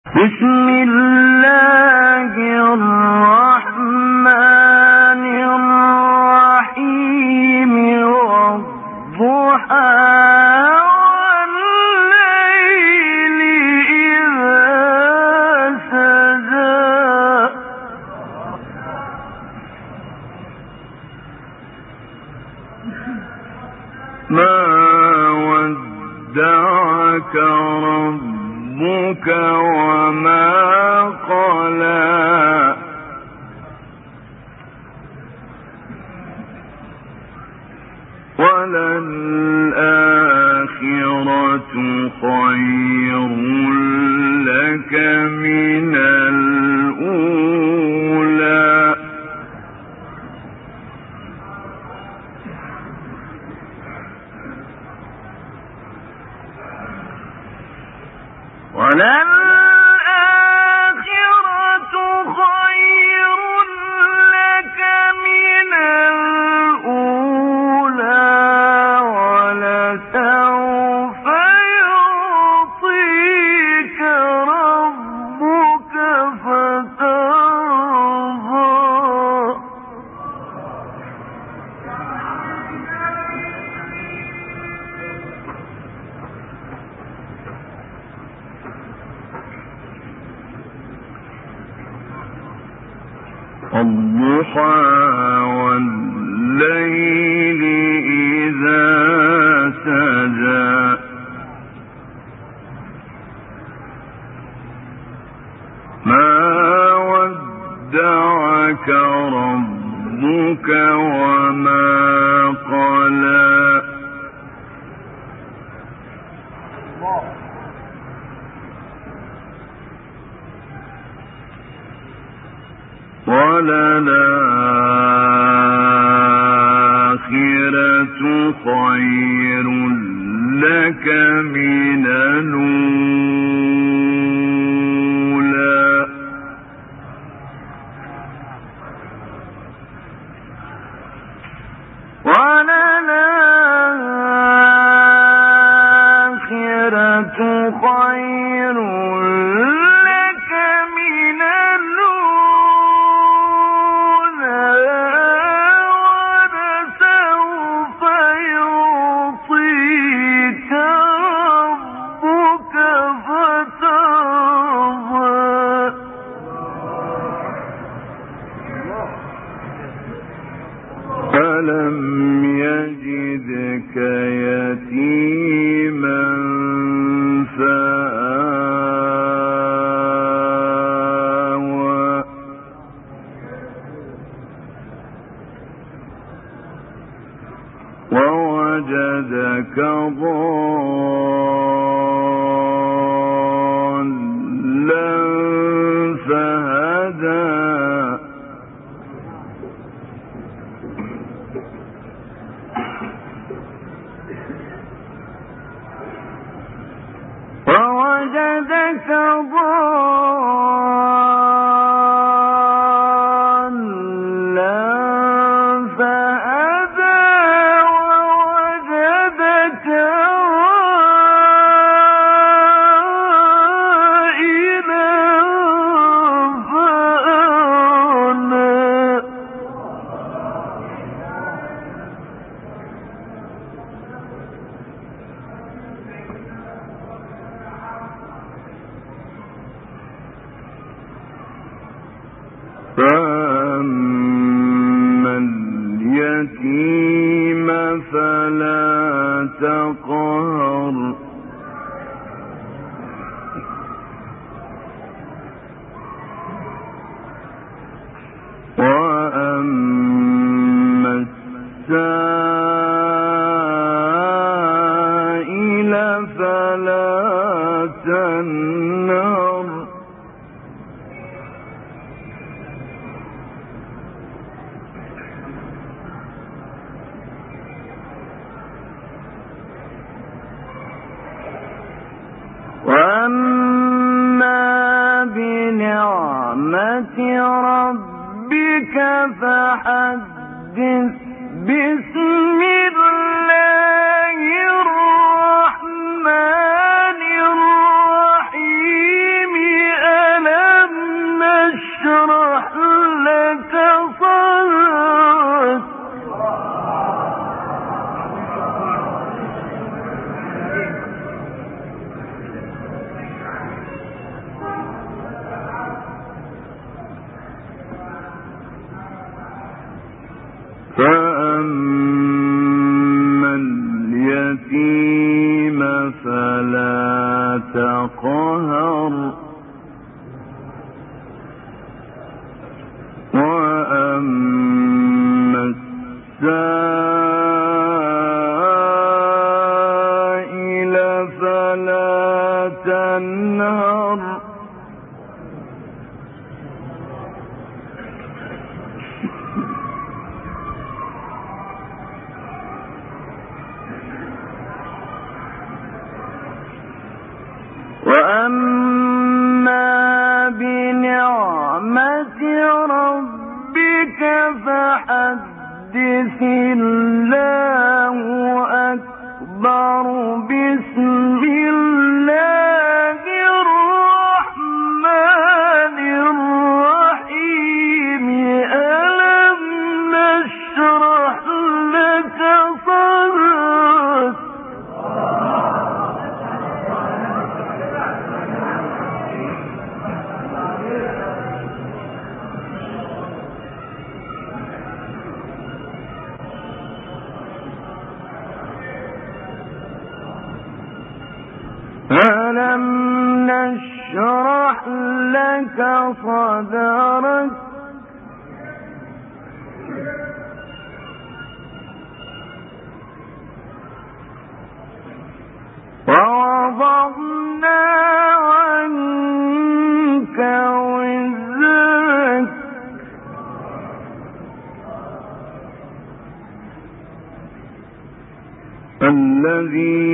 بسم الله الرحمن الرحيم والضحى والليل إذا سجى ما ودعك ربك وما قلى وللآخرة خير لك من الأولى وللآخرة خير لك من الأولى ولسوف يعطيك ربك فترضى الضحى والليل إذا سجى ما ودعك ربك وما قلى وللآخرة خير لك من الأولى وللآخرة خير لك من الأولى ولسوف يعطيك ربك فترضى ألم يجدك يتيما فآوى ووجدك ضالا فهدى ووجدك ضالا فهدى ووجدك عائلا فأغنى فأما اليتيم فلا تقهر وأما السائل فلا تنهر وأما بنعمة ربك فحدث بسم الله الرحمن الرحيم فأما اليتيم فلا تقهر وأما السائل فلا تنهر وأما بنعمة ربك فحدث الله أكبر بسم الله الرحمن الرحيم ألم نشرح لك صدرك ألم نشرح لك صدرك ووضعنا عنك وزرك الذي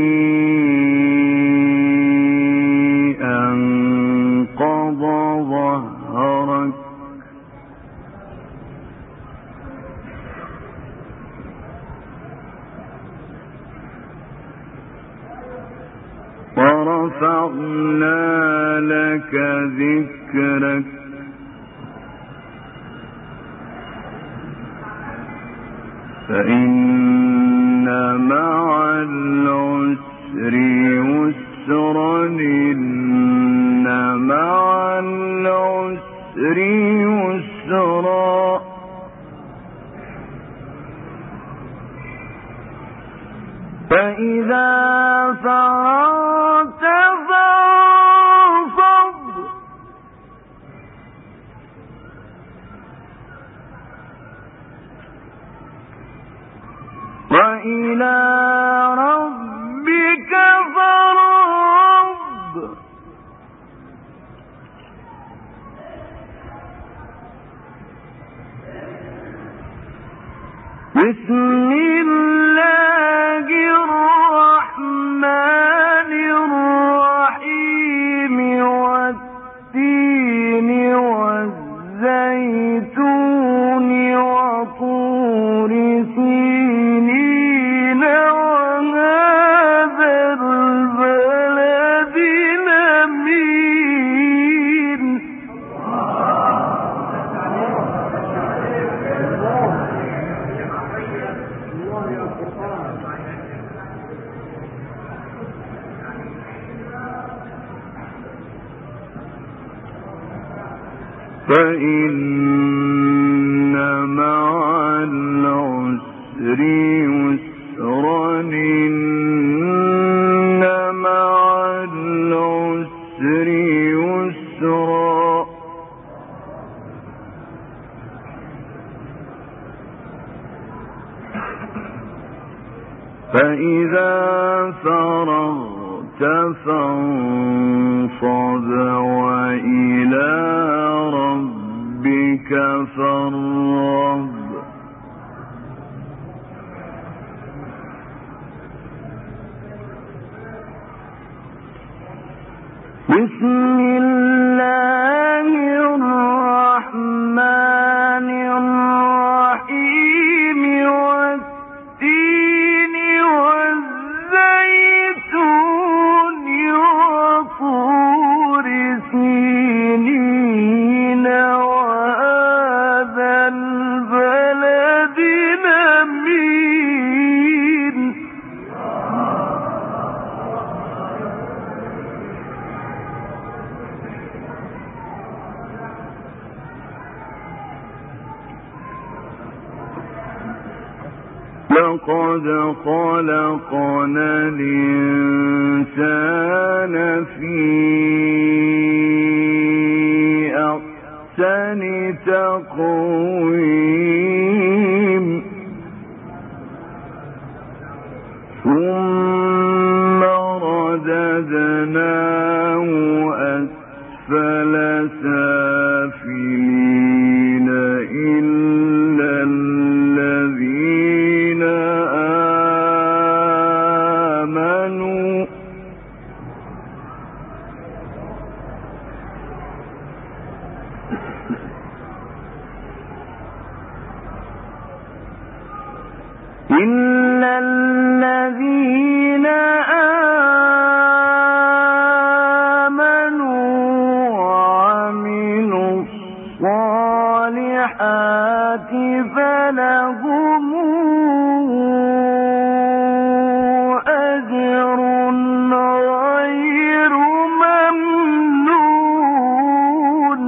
أنقض ظهرك ورفعنا لك ذكرك فإن مع العسر يسرا إن مع العسر يسرا فإذا فرغت فانصب وإلى ربك فارغب بسم الله الرحمن الرحيم والتين والزيتون وطور سينين وهذا البلد الأمين فإن مع العسر يسرا إن مع العسر يسرا فإذا فرغت فانصب وإلى ربك فارغب بسم الله الرحمن الرحيم والتين والزيتون وطور سينين وهذا البلد الأمين لقد خلقنا الإنسان في أحسن تقويم ثم رددناه أسفل سافلين إلا الذين آمنوا إلا الذين آمنوا وعملوا الصالحات فلهم أجر غير ممنون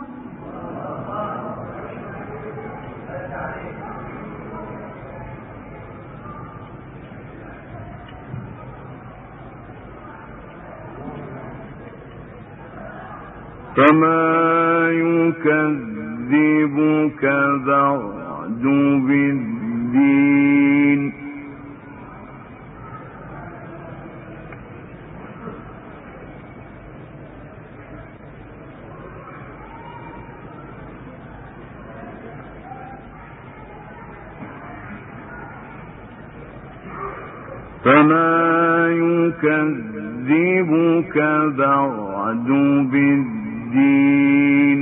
فما يكذبك بعد بالدين فما يكذبك بعد بالدين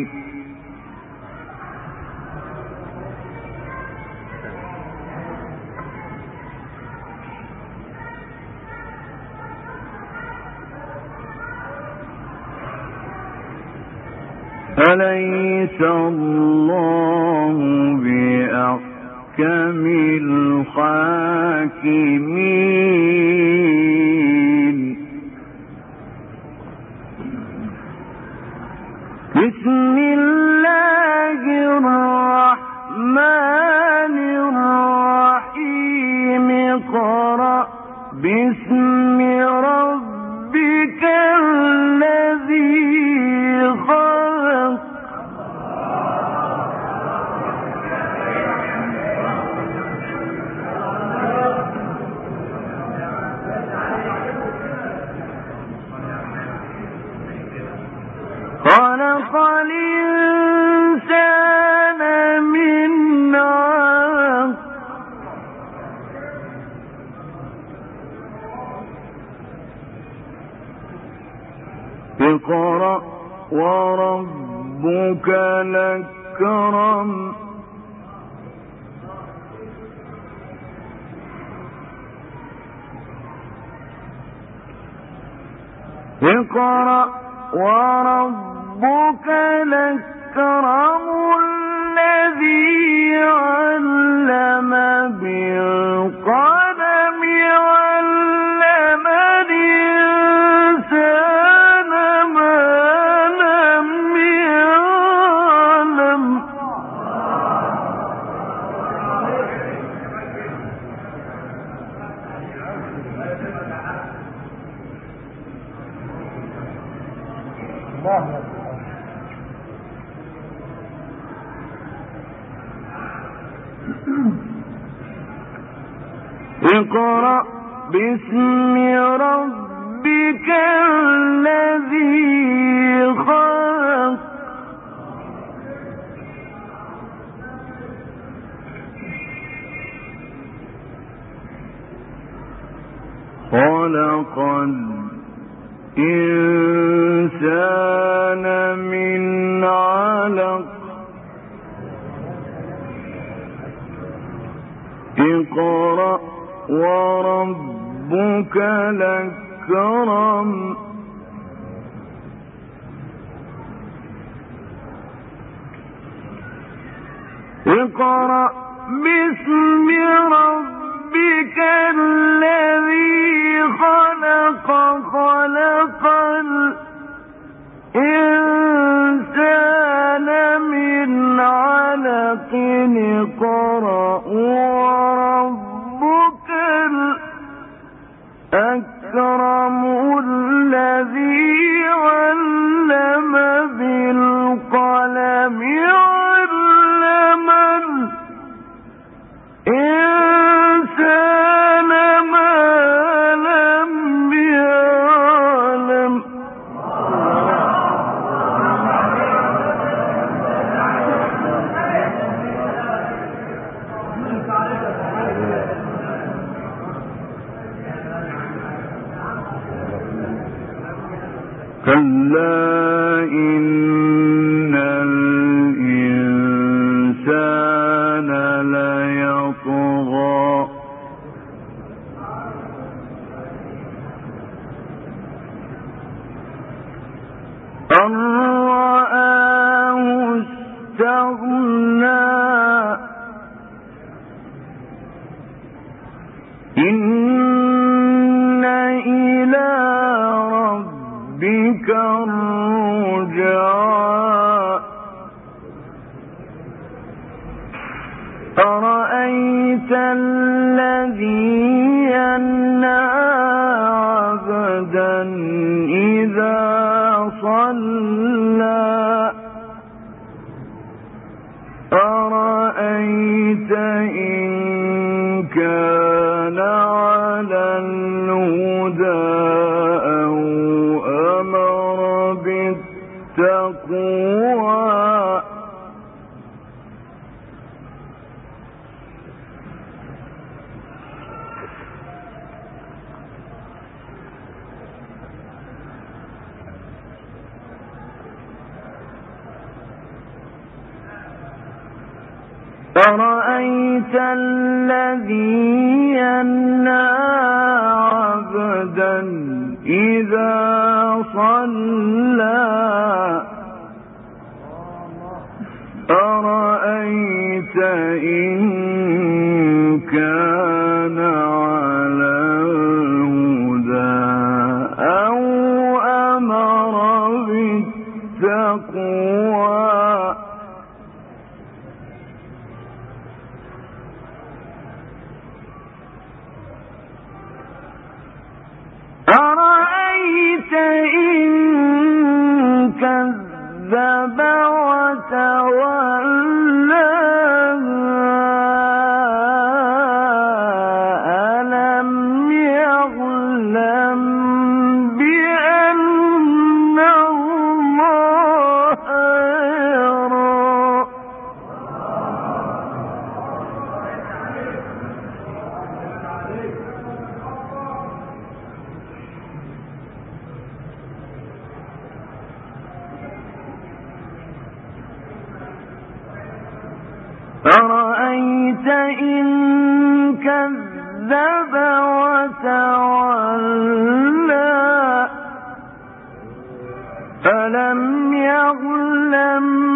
أليس الله بأحكم الحاكمين بسم الله الرحمن الرحيم اقرأ باسم ربك الذي خلق خلق الإنسان من علق اقرأ وربك الأكرم اقرأ وربك الأكرم الذي علم بالقلم علم الإنسان ما لم يعلم اقرأ باسم ربك الذي خلق خلق الإنسان من علق اقرأ وربك الأكرم اقرأ باسم ربك الذي خلق خلق الإنسان من علق اقرأ وربك تقوى أرأيت الذي ينهى عبدا إذا صلى أرأيت إن كان على الهدى أو أمر بالتقوى أرأيت إن كذب وتولى ألم يعلم بأن الله يرى أرأيت إن كذب وتولى ألم يعلم